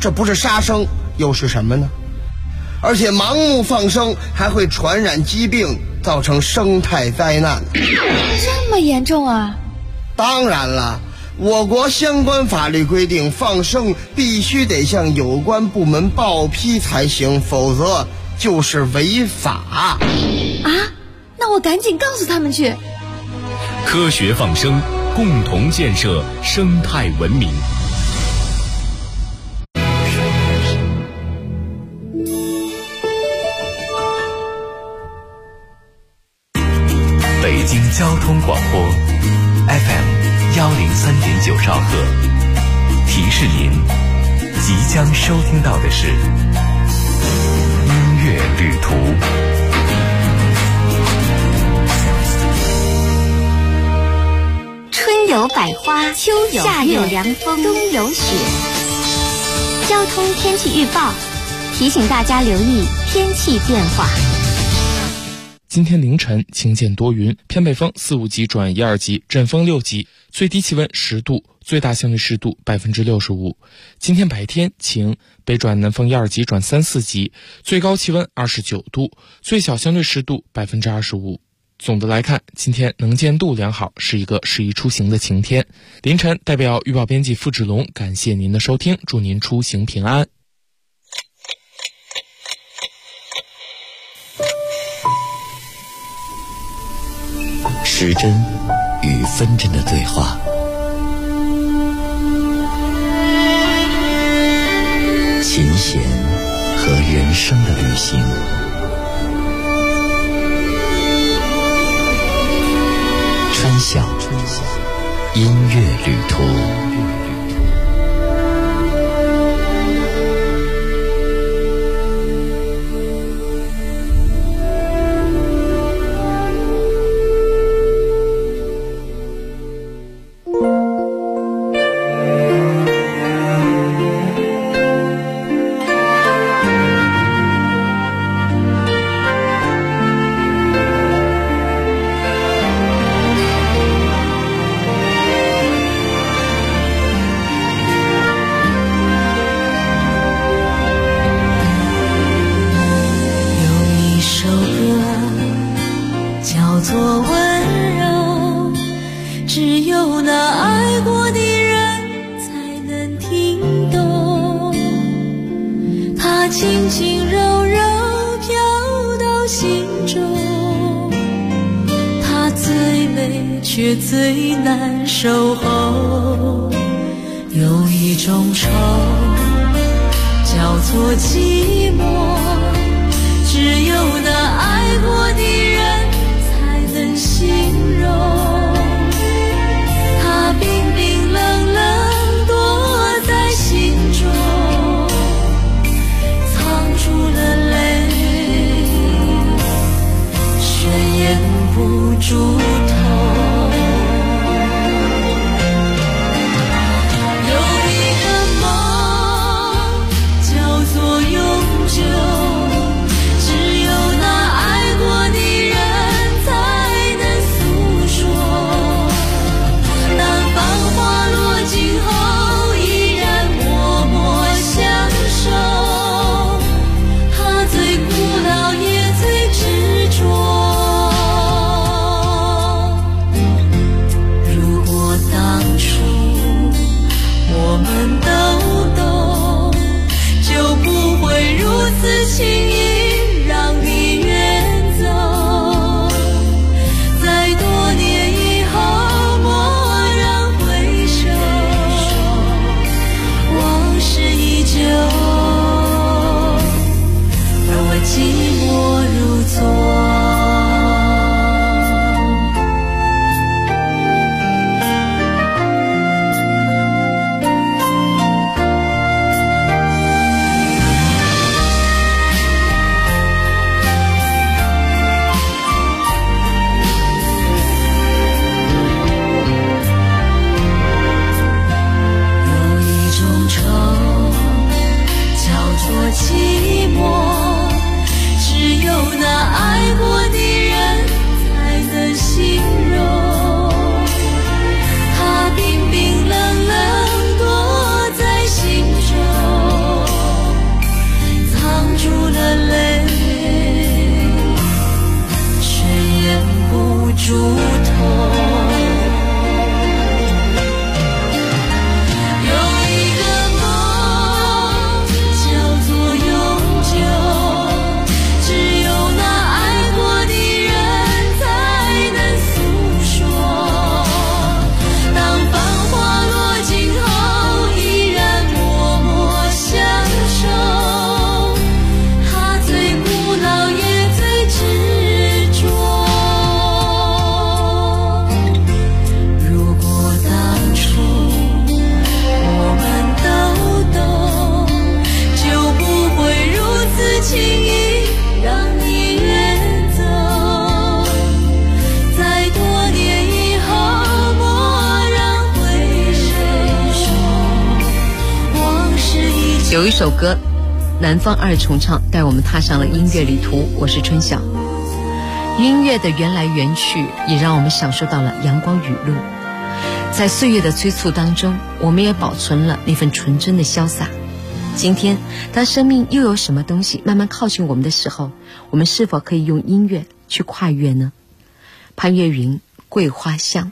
这不是杀生又是什么呢？而且盲目放生还会传染疾病，造成生态灾难。 这么严重啊？ 当然了，我国相关法律规定，放生必须得向有关部门报批才行，否则就是违法。 啊？那我赶紧告诉他们去。 科学放生，共同建设生态文明。北京交通广播 FM103.9兆赫，提示您即将收听到的是音乐旅途。 春有百花，秋有夏有凉风，冬有雪。交通天气预报提醒大家留意天气变化。 今天凌晨晴间多云，偏北风4、5级转1、2级，阵风6级，最低气温10度，最大相对湿度65%。今天白天晴，北转南风1、2级转3、4级，最高气温29度，最小相对湿度25%。总的来看，今天能见度良好，是一个适宜出行的晴天。凌晨代表预报编辑付志龙感谢您的收听，祝您出行平安。 时针与分针的对话，琴弦和人生的旅行，春晓音乐旅途。 却最难守候，有一种愁叫做寂寞，只有那爱过的人才能形容。它冰冰冷冷躲在心中，藏住了泪，却掩不住有一首歌南方二重唱带我们踏上了音乐旅途，我是春晓。音乐的缘来缘去也让我们享受到了阳光雨露，在岁月的催促当中，我们也保存了那份纯真的潇洒。今天当生命又有什么东西慢慢靠近我们的时候，我们是否可以用音乐去跨越呢？潘越云，桂花香。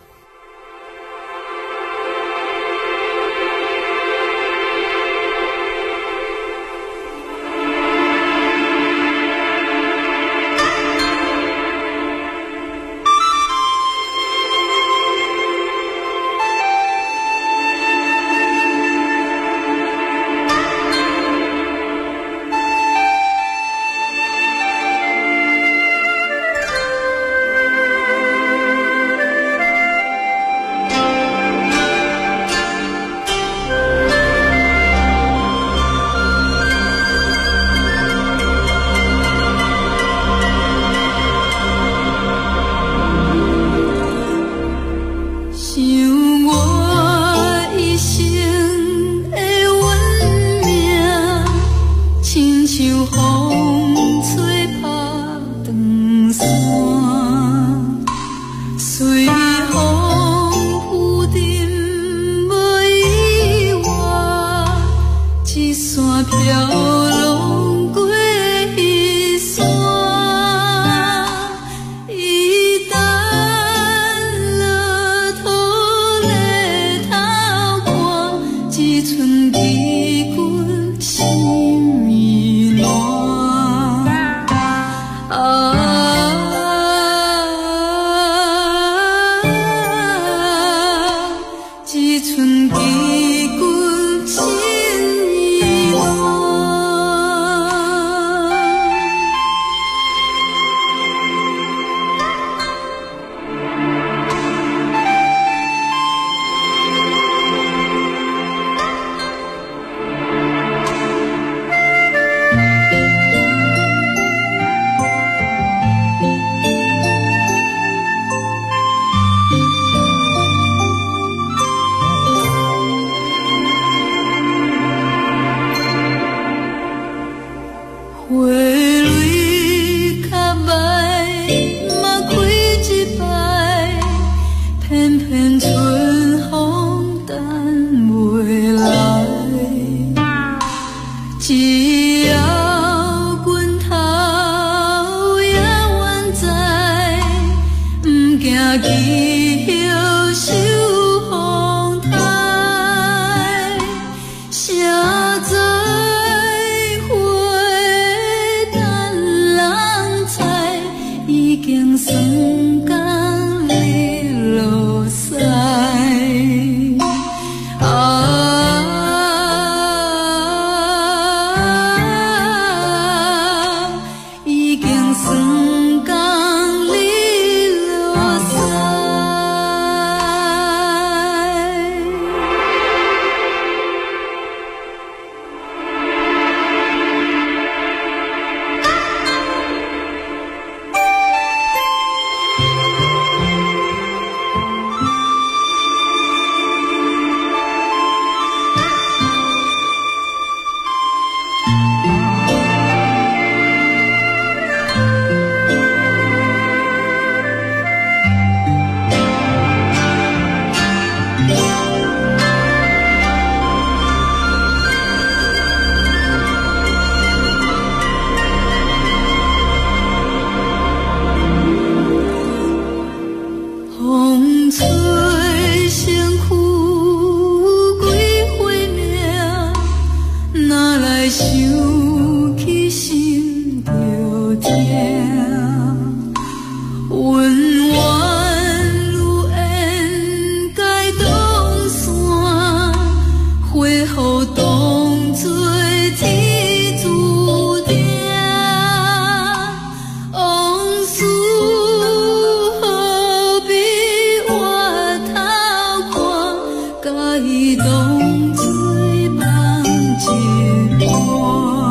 动嘴旁结伴。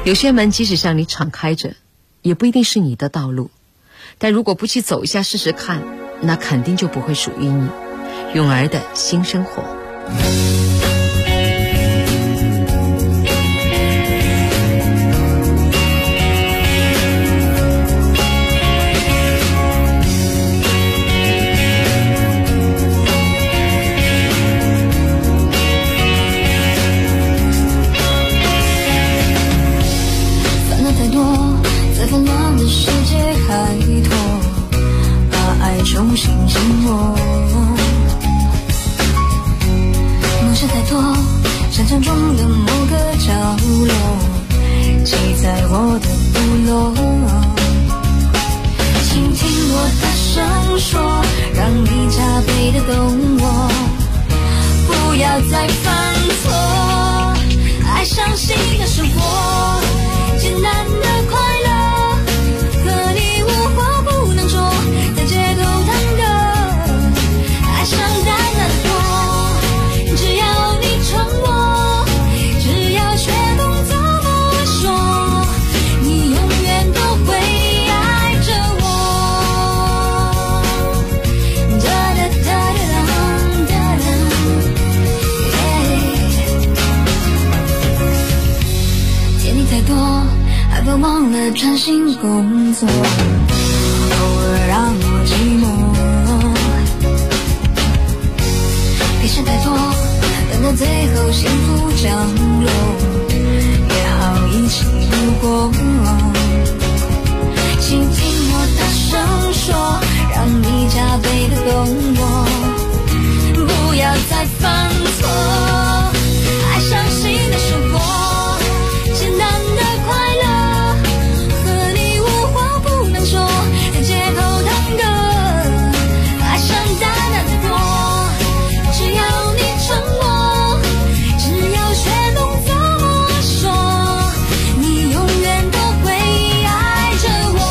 有些门即使向你敞开着，也不一定是你的道路，但如果不去走一下试试看，那肯定就不会属于你。咏儿的新生活。 重新紧握，梦想太多，想象中的某个角落，记在我的部落。倾听我大声说，让你加倍的懂我，不要再犯错。爱上新的生活，简单的快乐，和你无话不能说，在街头探戈，爱上淡淡的光，只要你承诺，只要学懂怎么说，你永远都会爱着我。哒哒哒哒哒哒，见你太多，还怕忘了专心工作，偶尔让我寂寞。别想太多，等到最后幸福降落，也好一起度过。请听我大声说，让你加倍的懂我，不要再犯错。爱上新的生活，简单的快乐，和你无话不能说，在街头探戈，爱上淡淡的光，只要你承诺，只要学懂怎么说，你永远都会爱着我。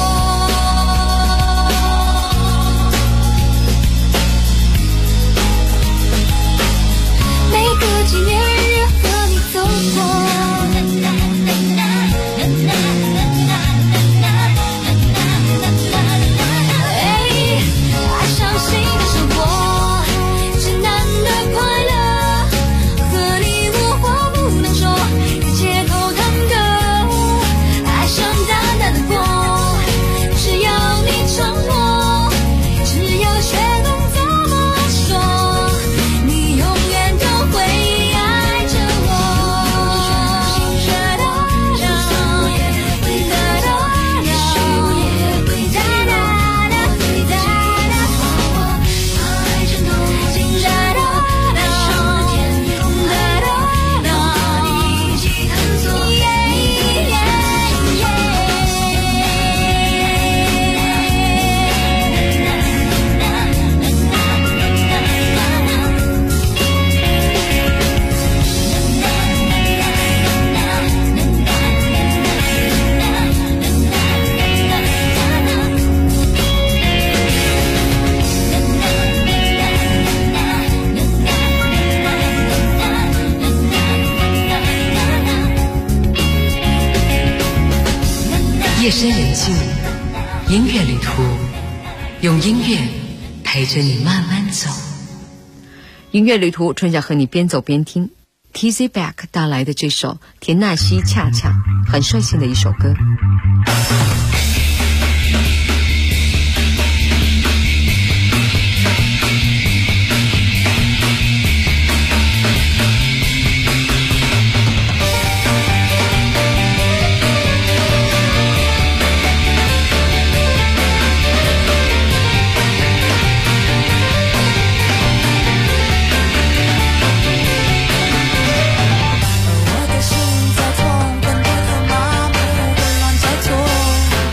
每个纪念日和你走过，爱上新的生活，简单的快乐，和你无话不能说，在街头探戈，爱上淡淡的光，只要你承诺，只要学懂怎么说，你永远都会爱着我。 夜深人静，音乐旅途，用音乐陪着你慢慢走。音乐旅途，春晓和你边走边听。TZ Back 带来的这首田纳西恰恰，很率性的一首歌。 我的心在痛，本不可麻木的乱猜错。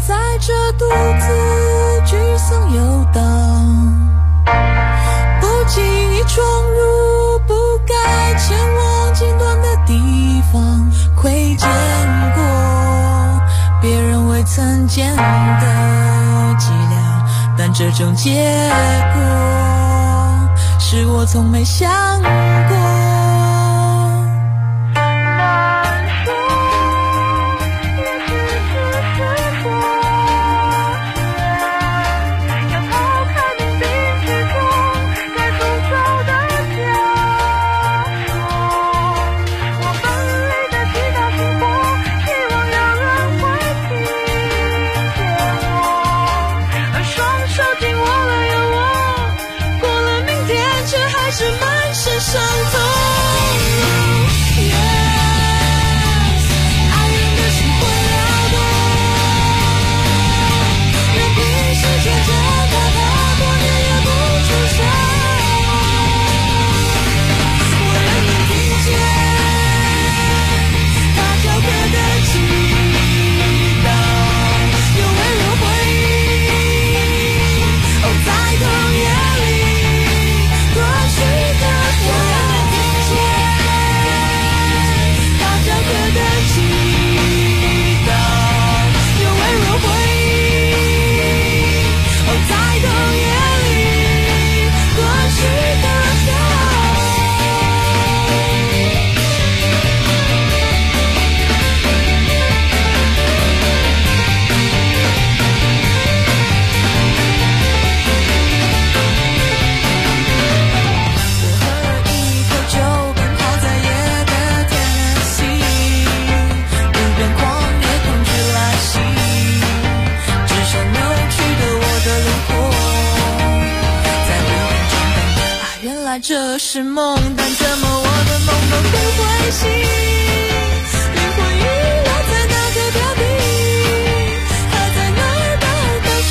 在这独自沮丧游荡，不经意闯入不该前往尖端的地方，窥见过别人未曾见的伎俩，但这种结果是我从没想过。这是梦，但怎么我的梦都不会醒？灵魂遗落在那个表弟，还在那儿待倒数。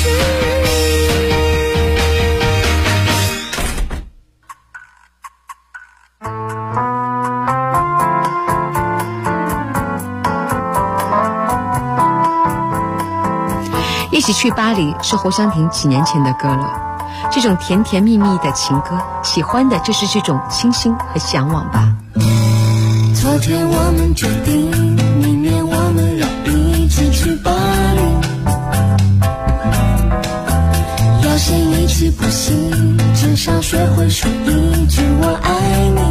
一起去巴黎是侯湘婷几年前的歌了。这种甜甜蜜蜜的情歌，喜欢的就是这种清新和向往吧。 昨天我们决定，明年我们要一起去巴黎，要先一起补习，至少学会说一句我爱你。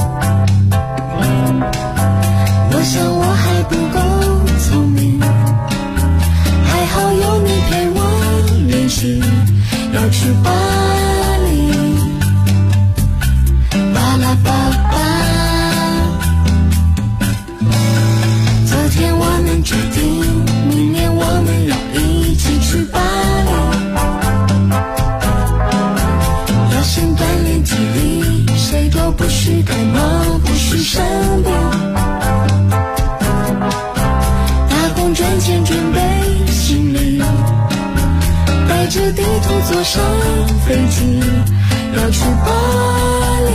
我想我还不够聪明，还好有你陪我练习，要去巴黎，巴拉巴巴。昨天我们决定，明年我们要一起去巴黎，要先锻炼体力，谁都不许感冒，不许生病。打工赚钱准备行李，带着地图坐上飞机，要去巴黎，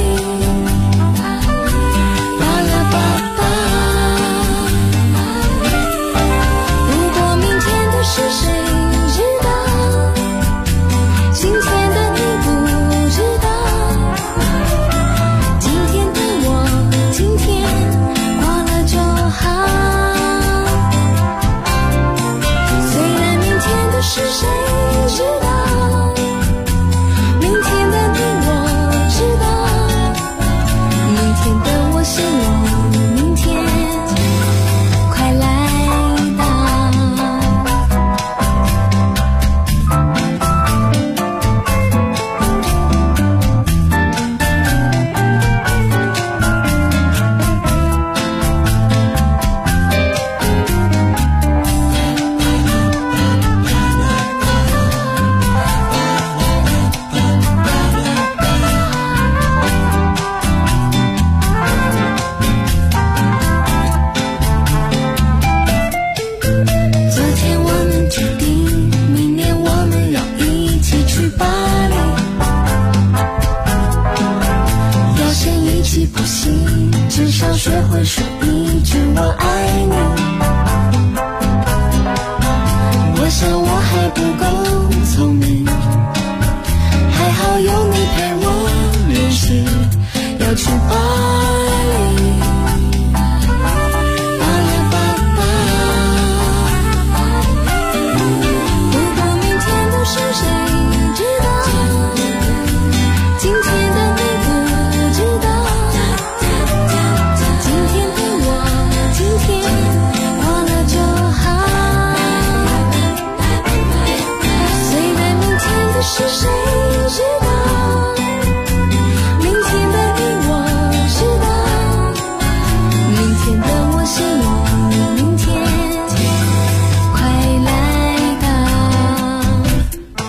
巴拉巴巴。如果明天的事谁知道，今天的你不知道，今天的我今天过了就好。虽然明天的事谁知道，明天的你我知道，明天的我希望明天快来到。昨天我们决定，明年我们要一起去巴黎，要先一起补习，至少学会说一句我爱你。我想想我还不够聪明，还好有你陪我练习，要去巴黎。巴拉巴巴，如果明天都是谁知道，今天的你不知道，今天的我今天过了就好。虽然明天的是谁知道，明天的你我知道，明天的我希望明天快来到。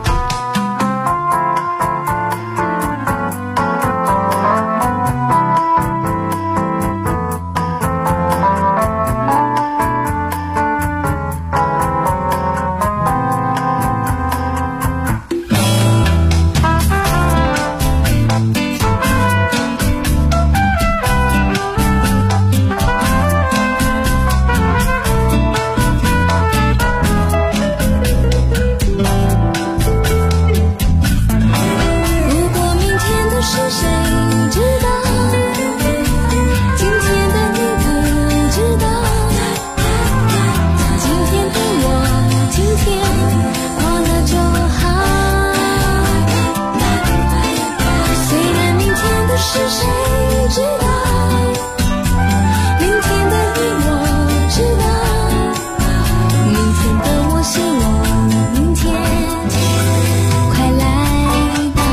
如果明天的是谁知道，今天的你不知道，今天的我今天过了就好。虽然明天的是谁知道，明天的你我知道，明天的我希望明天快来到。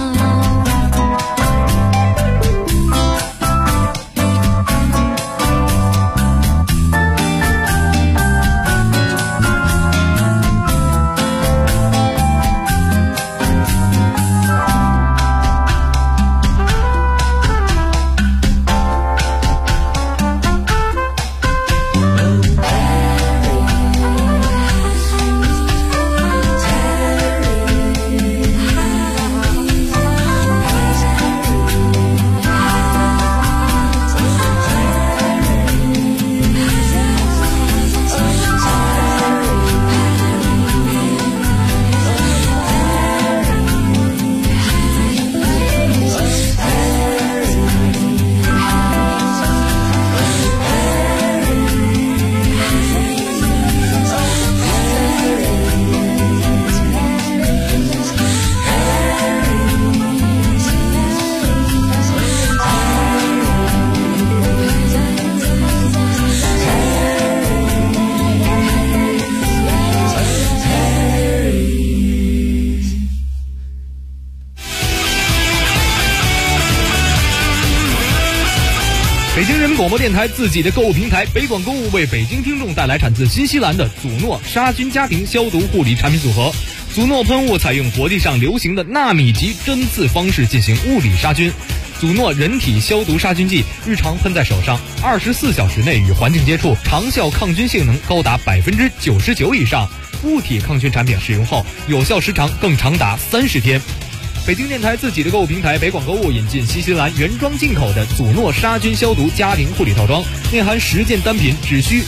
北京人民广播电台自己的购物平台北广购物为北京听众带来产自新西兰的祖诺杀菌家庭消毒护理产品组合。祖诺喷雾采用国际上流行的纳米级针刺方式进行物理杀菌。祖诺人体消毒杀菌剂日常喷在手上，24小时内与环境接触，长效抗菌性能高达99%以上。物体抗菌产品使用后，有效时长更长达30天。北京电台自己的购物平台北广购物引进新西兰原装进口的祖诺杀菌消毒家庭护理套装，内含10件单品，只需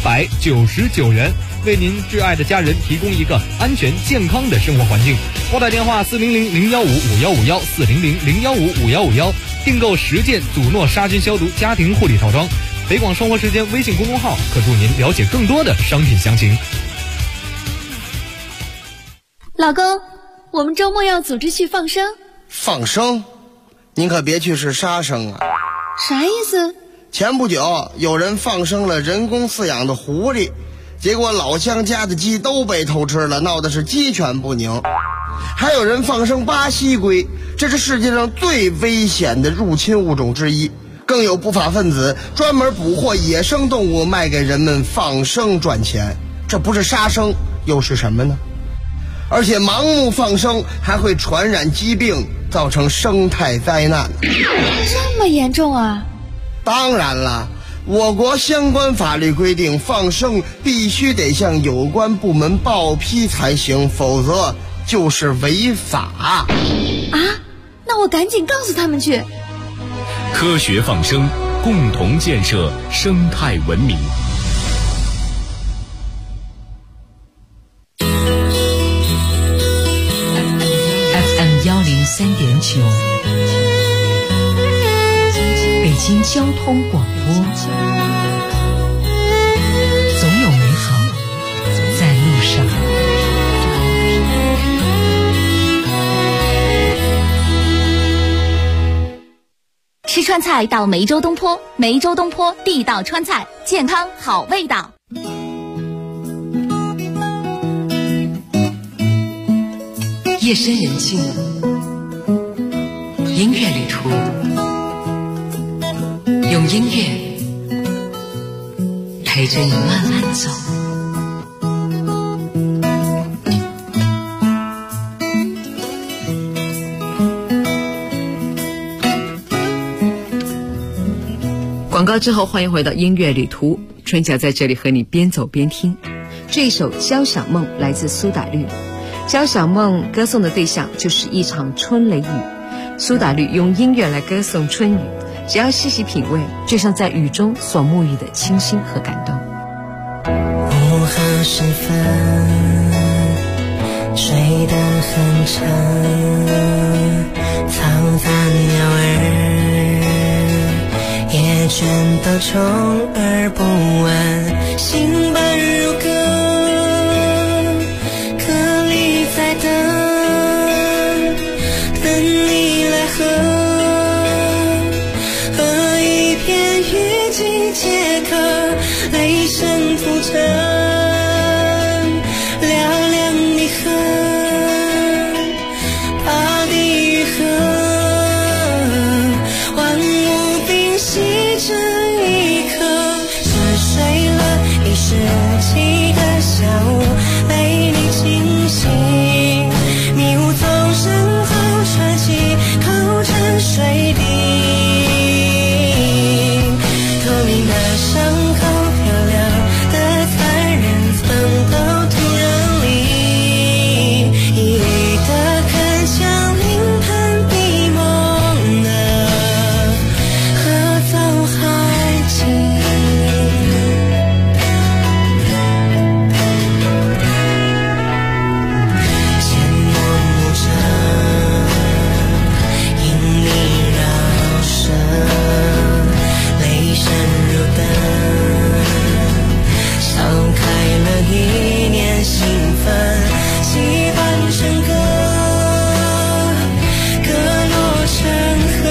399元，为您挚爱的家人提供一个安全健康的生活环境。拨打电话400-015-5151 400-015-5151，订购10件祖诺杀菌消毒家庭护理套装。北广生活时间微信公众号可助您了解更多的商品详情。 老公，我们周末要组织去放生。 放生？您可别去是杀生啊！ 啥意思？ 前不久有人放生了人工饲养的狐狸，结果老乡家的鸡都被偷吃了，闹得是鸡犬不宁。还有人放生巴西龟，这是世界上最危险的入侵物种之一。更有不法分子专门捕获野生动物卖给人们放生赚钱，这不是杀生又是什么呢？而且盲目放生还会传染疾病，造成生态灾难。 这么严重啊？ 当然了，我国相关法律规定，放生必须得向有关部门报批才行，否则就是违法。 啊？那我赶紧告诉他们去。 科学放生，共同建设生态文明。 103.9，北京交通广播，总有美好在路上。 吃川菜到梅州东坡，梅州东坡地道川菜，健康好味道。 夜深人静，音乐旅途，用音乐陪着你慢慢走。广告之后，欢迎回到音乐旅途，春晓在这里和你边走边听。这一首《交响梦》来自苏打绿。交响梦歌颂的对象就是一场春雷雨，苏打绿用音乐来歌颂春雨，只要细细品味，就像在雨中所沐浴的清新和感动。 午后时分，睡得很沉，嘈杂鸟儿也全都充耳不闻，心般如歌，颗粒在等你来喝，和一片雨季皆可，雷声浮沉，嘹亮你恨，怕地狱河，万物屏息这一刻，是睡了一时无期的下午，被你惊醒，迷雾从身后传起，口沉水滴，透明的伤口，漂亮的残忍，曾都突然离，一缕的铿锵临盆笔梦的合奏还记。阡陌牧尘，因你绕身，雷声如灯，烧开了一念兴奋，戏伴成歌，歌落成河，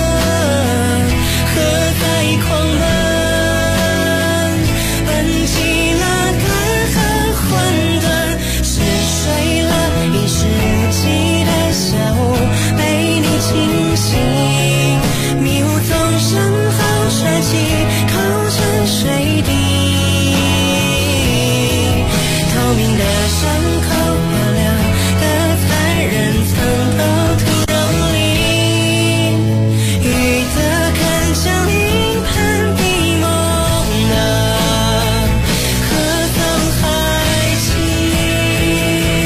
河在狂奔，奔起了干涸混沌，是睡了一时无期的下午，被你惊醒，迷雾从身后甩起，口沉水滴，透明的伤口，漂亮的残忍，曾都突然离，雨的铿锵临盆笔梦的合奏还记。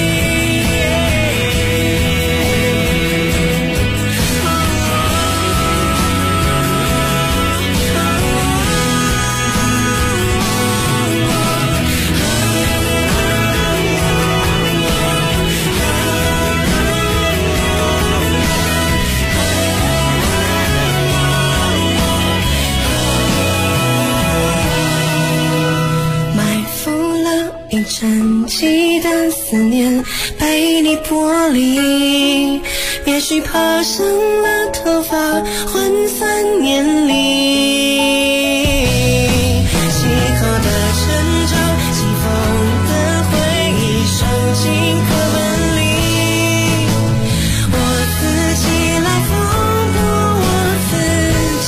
埋伏了一整季的思念，被你剥离，也许爬上了头发，涣散年龄，气候的沉重，起风的回忆，收进课本里，我自己来缝补我自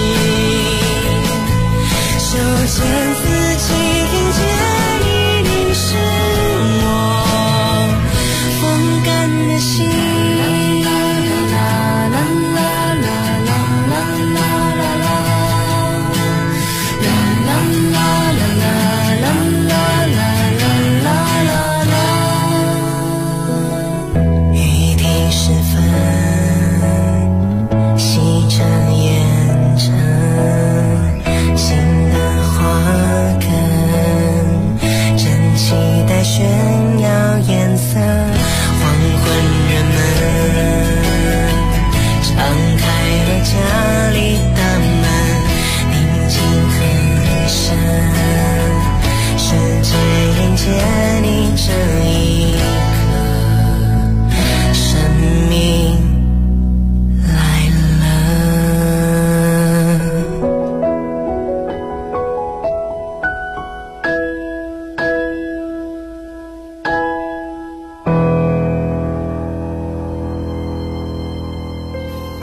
己，修剪自己，听见一定是我风干的心。啦啦啦啦啦啦啦啦啦啦。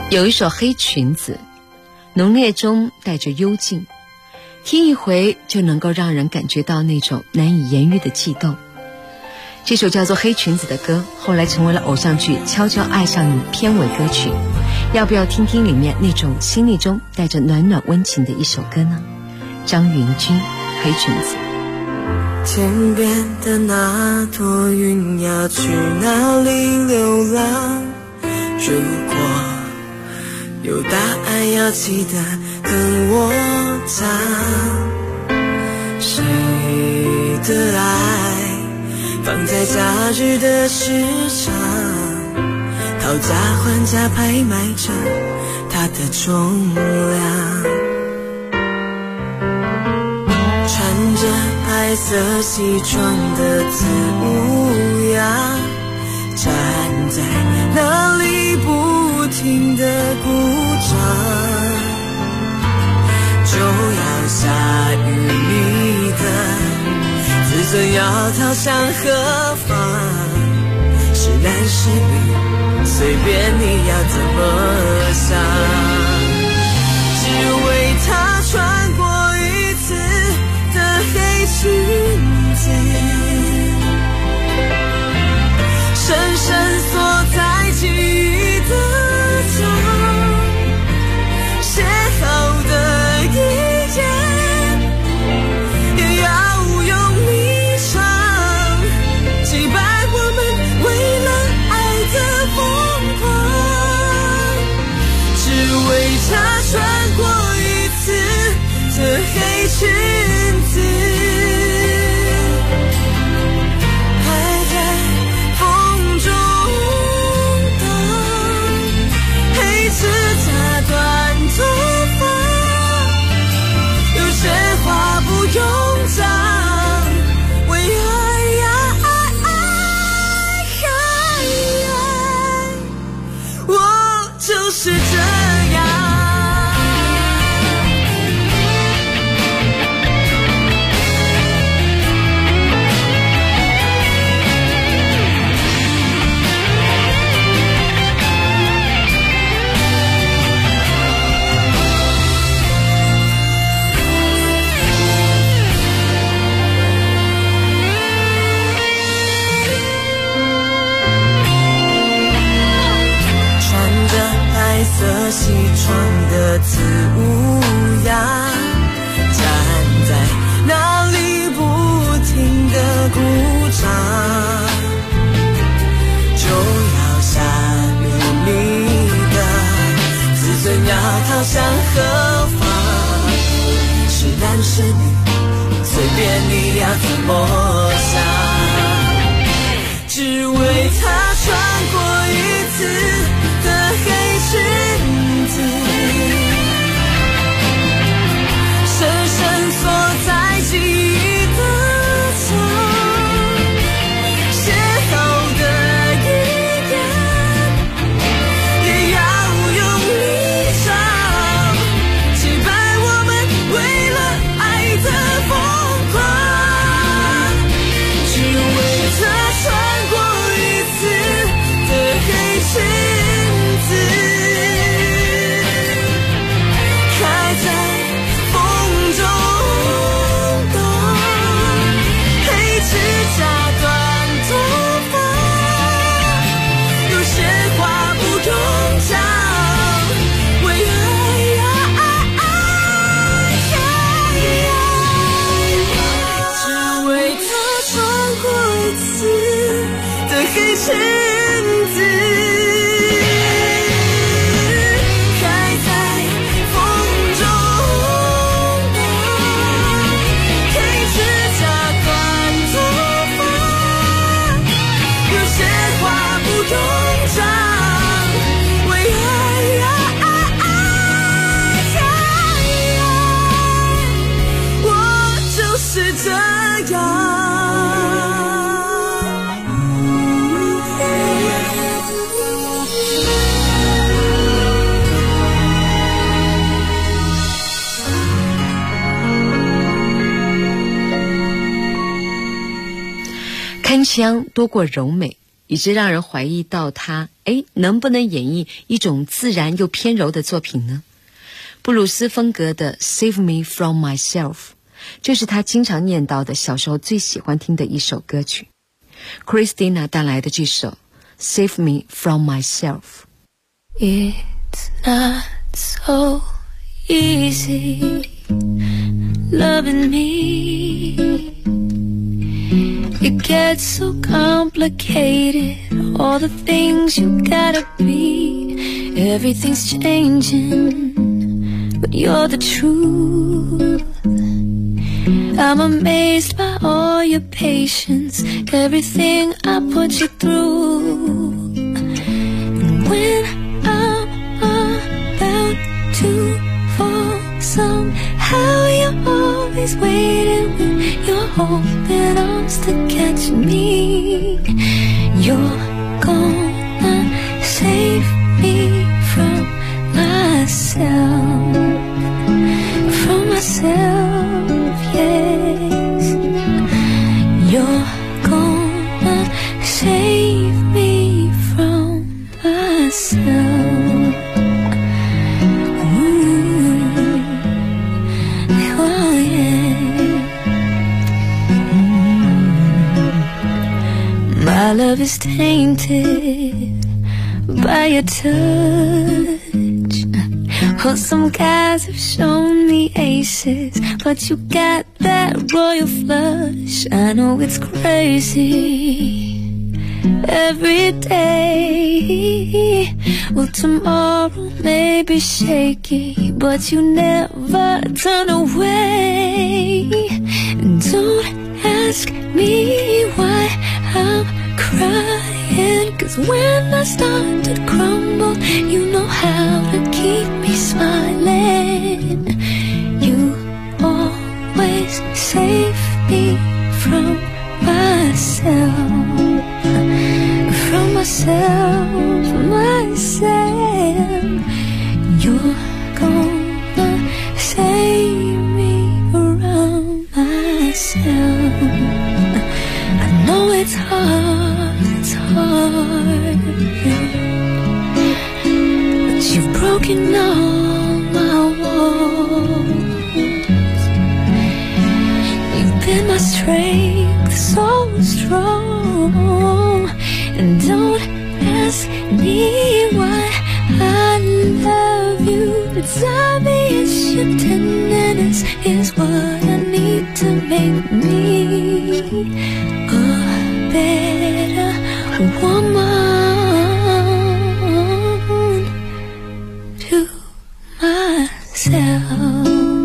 有一首黑裙子，浓烈中带着幽静，听一回就能够让人感觉到那种难以言喻的悸动。这首叫做黑裙子的歌后来成为了偶像剧《悄悄爱上你》片尾歌曲，要不要听听里面那种心里中带着暖暖温情的一首歌呢？张云君，黑裙子。 天边的那朵云要去哪里流浪？如果有答案要记得跟我讲。谁的爱放在假日的市场，讨价还价拍卖着它的重量。穿着白色西装的字无恙，站在那里不停地鼓掌。就要下雨，你的自尊要逃向何方？是男是女，随便你要怎么想。只为他穿过一次的黑裙子，深深锁在记忆的墙。写好的一页也要用力唱，击败我们为了爱的疯狂。只为他穿过一次的黑裙子，还在风中荡。黑指甲断头发，有些话不用讲，为爱呀我就是这样。白色西装的字无恙，站在那里不停地鼓掌。就要下雨，你的自尊要逃向何方？是男是女，随便你要怎么想。只为他穿过一次的黑裙子，深深锁在记忆的墙。写好的一页也要用力唱，击败我们为了爱的疯狂。只为他穿过一次的黑裙子，还在风中荡。黑指甲断头发，有些话不用讲，为爱只为他穿过一次的黑裙子。是这样。 铿锵多过柔美， 以致让人怀疑到他能不能演绎一种自然又偏柔的作品呢？布鲁斯风格的 Save Me From Myself 就是他经常念叨的小时候最喜欢听的一首歌曲。 Christina 带来的这首 Save Me From Myself。 It's not so easy loving me. It gets so complicated, all the things you gotta be. Everything's changing, but you're the truth. I'm amazed by all your patience, everything I put you through. And when I'm about to fall, somehow you're always waiting with your open arms to catch me. You're gonna save me from myself, yes. You're gonna save me from myself. My love is tainted by your touch. Oh, some guys have shown me aces, but you got that royal flush. I know it's crazy every day. Well, tomorrow may be shaky, but you never turn away. Don't ask me why I'm crying, 'cause when I start to crumble, you know how to keep me smiling. You always save me from myself, from myself. You're gonna save me from myself. I know it's hard, but you've broken all my walls. You've been my strength, so strong. And don't ask me why I love you. It's obvious your tenderness is what I need to make me a better woman to myself,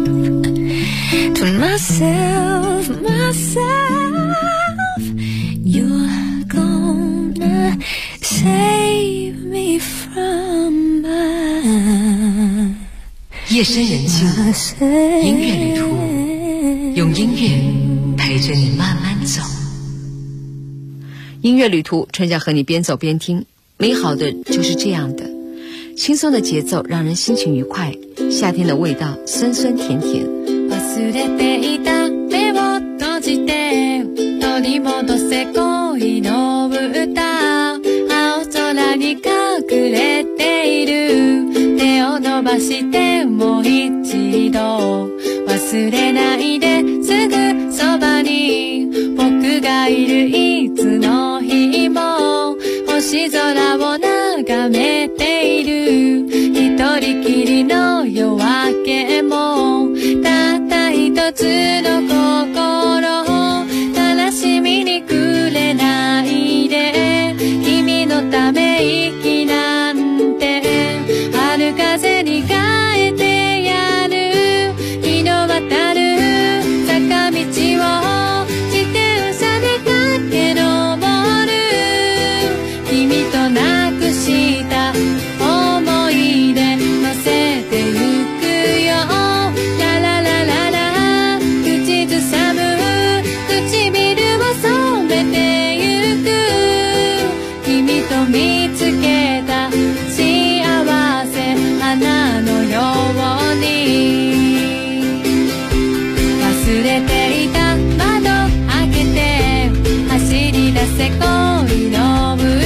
myself. You're gonna save me from myself. 夜深人静，音乐旅途，用音乐陪着你慢慢走。音乐旅途，春夏和你边走边听。美好的就是这样的，轻松的节奏让人心情愉快，夏天的味道酸酸甜甜。 忘れていた目を閉じて取り戻せ恋の歌、青空に隠れている手を伸ばしてもう一度忘れないですぐそばに僕がいるいつの日も星空を眺めている一人きりの夜明けもたった一つの心を悲しみにくれないで君のため息なんて春風に変えてやる日の渡る坂道を自転車で駆け上る君となくした思い出乗せてゆくよラララララ口ずさむ唇を染めてゆく君と見つけた幸せ花のように忘れていた窓開けて走り出せ恋の歌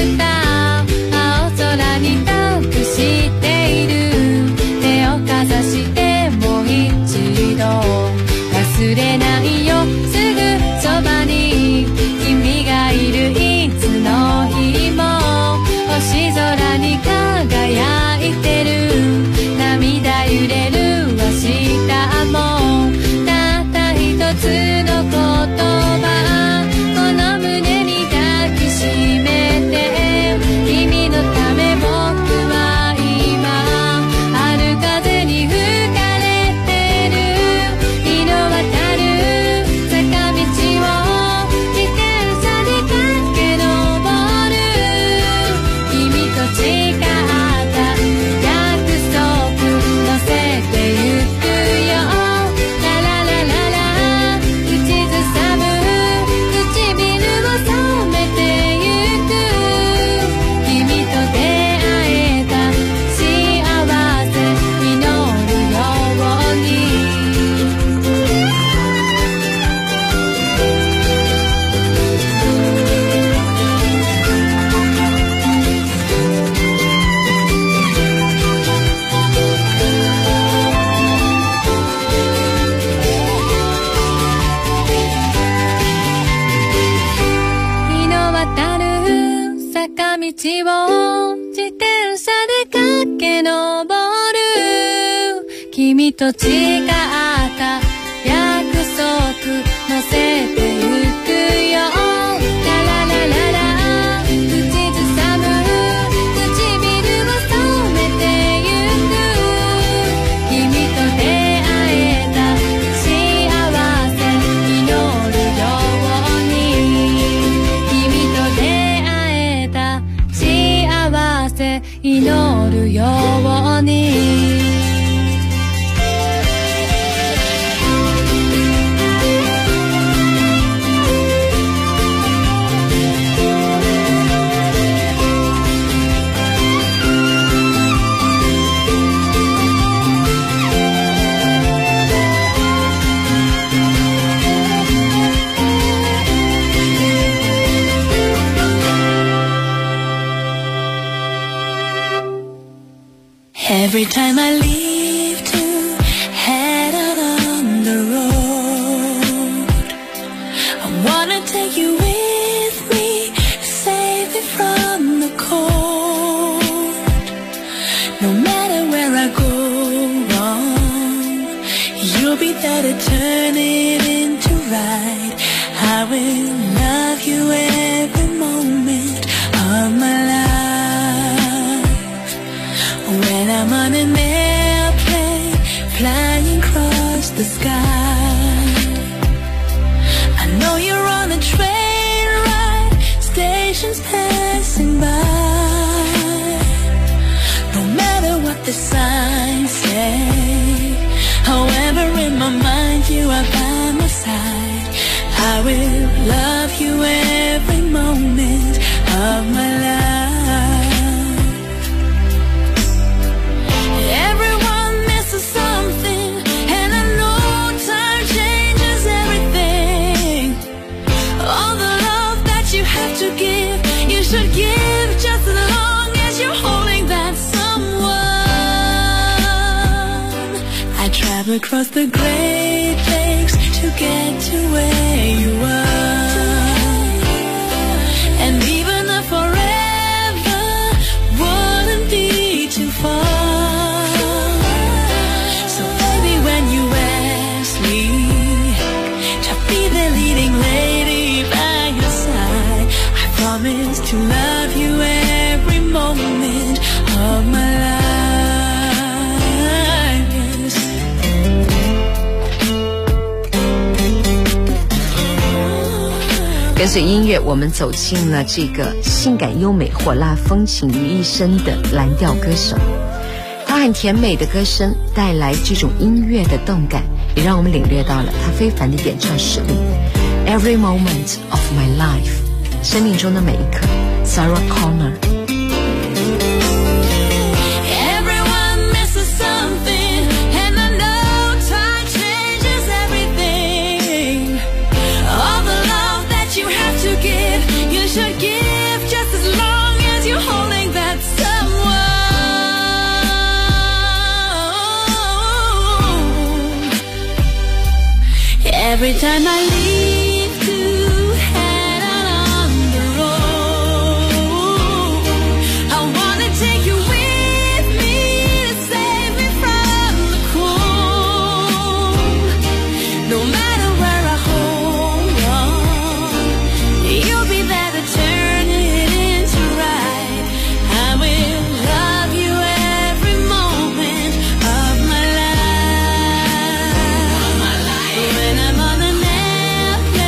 道を自転車で駆け上る君と誓った約束乗せてゆくよラララララ口ずさむ唇を染めてゆく君と出会えた幸せ祈るように君と出会えた幸せ祈るようにEvery time I leave to head out on the road I wanna take you with me, save me from the cold. No matter where I go wrong, you'll be there to turn it into right. I will love you every moment of my life. When I'm on an airplane flying across the sky, I know you're on a train ride, stations passing by. No matter what the signs say, however in my mind you are by my side. I will love you every moment of my life. Should give just as long as you're holding that someone. I travel across the Great Lakes to get to where you are, and even the forever wouldn't be too far. So baby, when you ask me to be the leading lady by your side, I promise to love you every moment of my life. Yes. 跟随音乐，我们走进了这个性感优美、火辣风情于一身的蓝调歌手。他很甜美的歌声带来这种音乐的动感，也让我们领略到了他非凡的演唱实力。Every moment of my life， 生命中的每一刻。Sarah Connor。 Every time I leave to head out on the road, I wanna take you with me to save me from the cold. No matter where I hold on, you'll be there to turn it into right. I will love you every moment of my life. When I'm on an airplane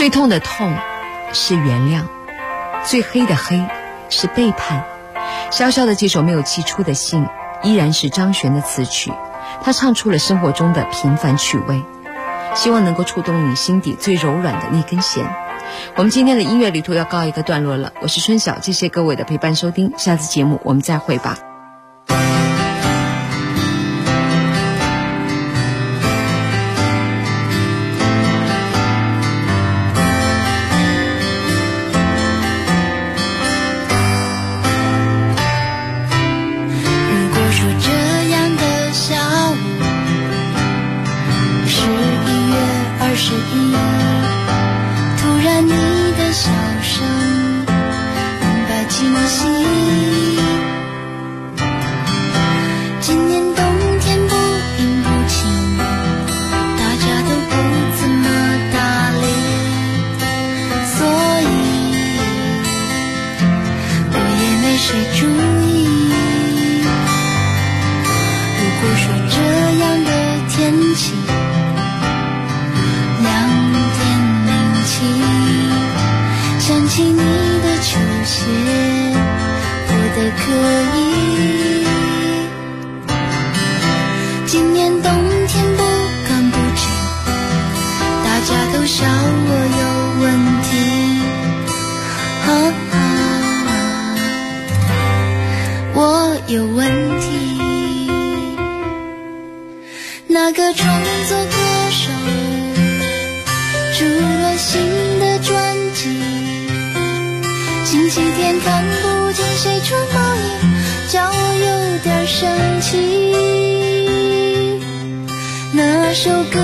最痛的痛是原谅，最黑的黑是背叛。萧萧的这首没有寄出的信，依然是张悬的词曲，他唱出了生活中的平凡趣味，希望能够触动你心底最柔软的那根弦。我们今天的音乐旅途要告一个段落了，我是春晓，谢谢各位的陪伴收听，下次节目我们再会吧。 那个创作歌手出了新的专辑，星期天看不见谁穿毛衣，叫我有点生气。那首歌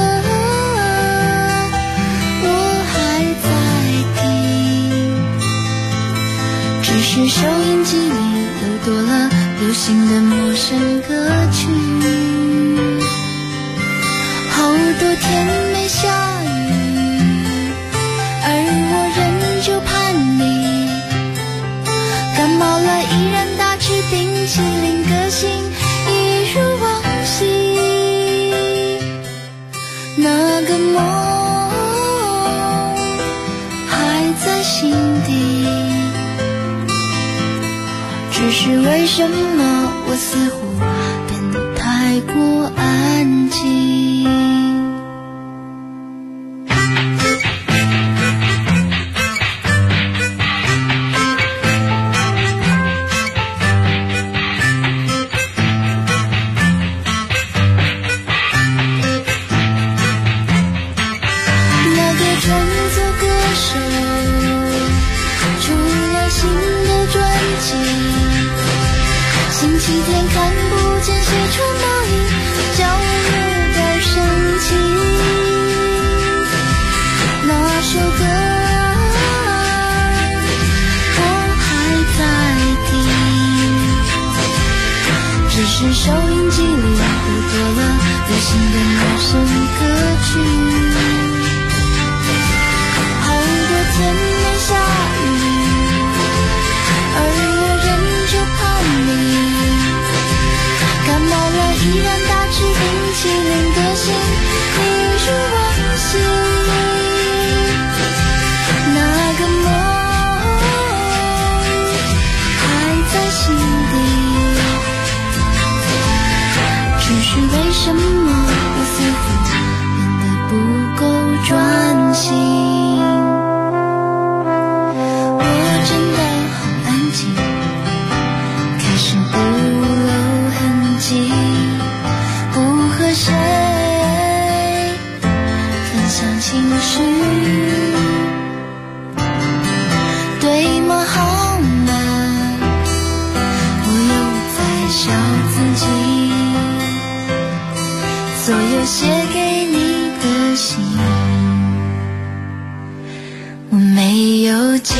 我还在听，只是收音机里又多了流行的陌生歌曲。好多天没下雨，而我仍旧盼你。感冒了依然大吃冰淇淋，个性一如往昔。那个梦还在心底，只是为什么我似乎变得太过安静。星期天看不见谁穿毛衣，叫我有点生气。那首歌我还在听，只是收音机里又多了流行的陌生歌曲。好多天没下雨，而我仍旧盼你。感冒了依然大吃冰淇淋，个性一如往昔。那个梦还在心底，只是为什么我似乎变得不够专心。我真的好安静，开始不露痕迹，不和谁分享情绪，对吗？好吗？我又在笑自己，所有写给你的信我没有寄。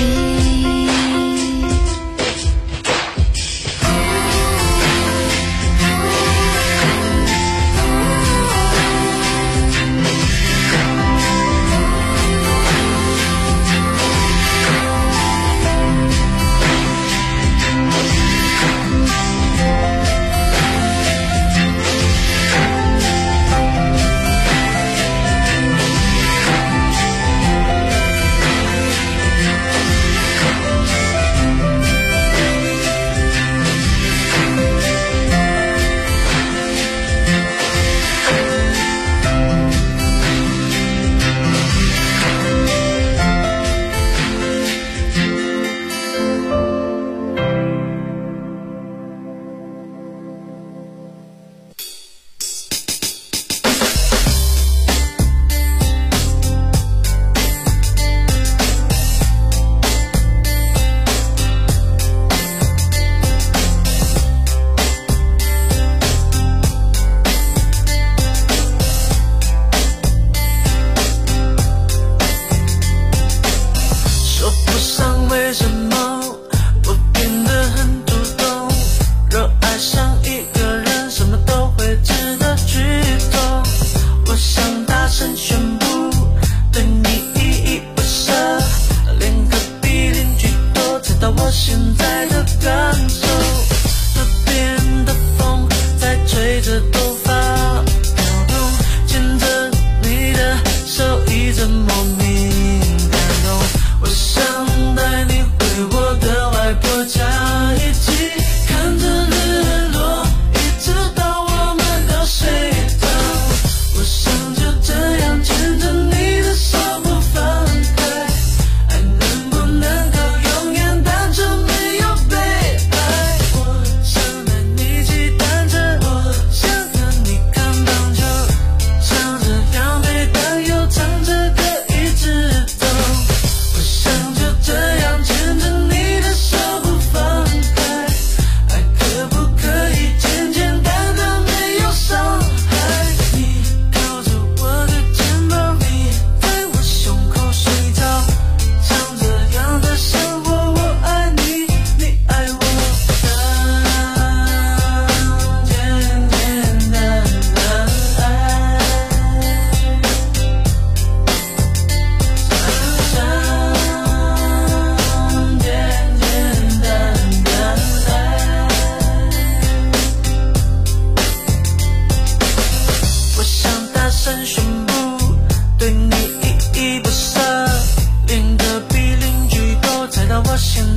对你依依不舍，连隔壁邻居都猜到我心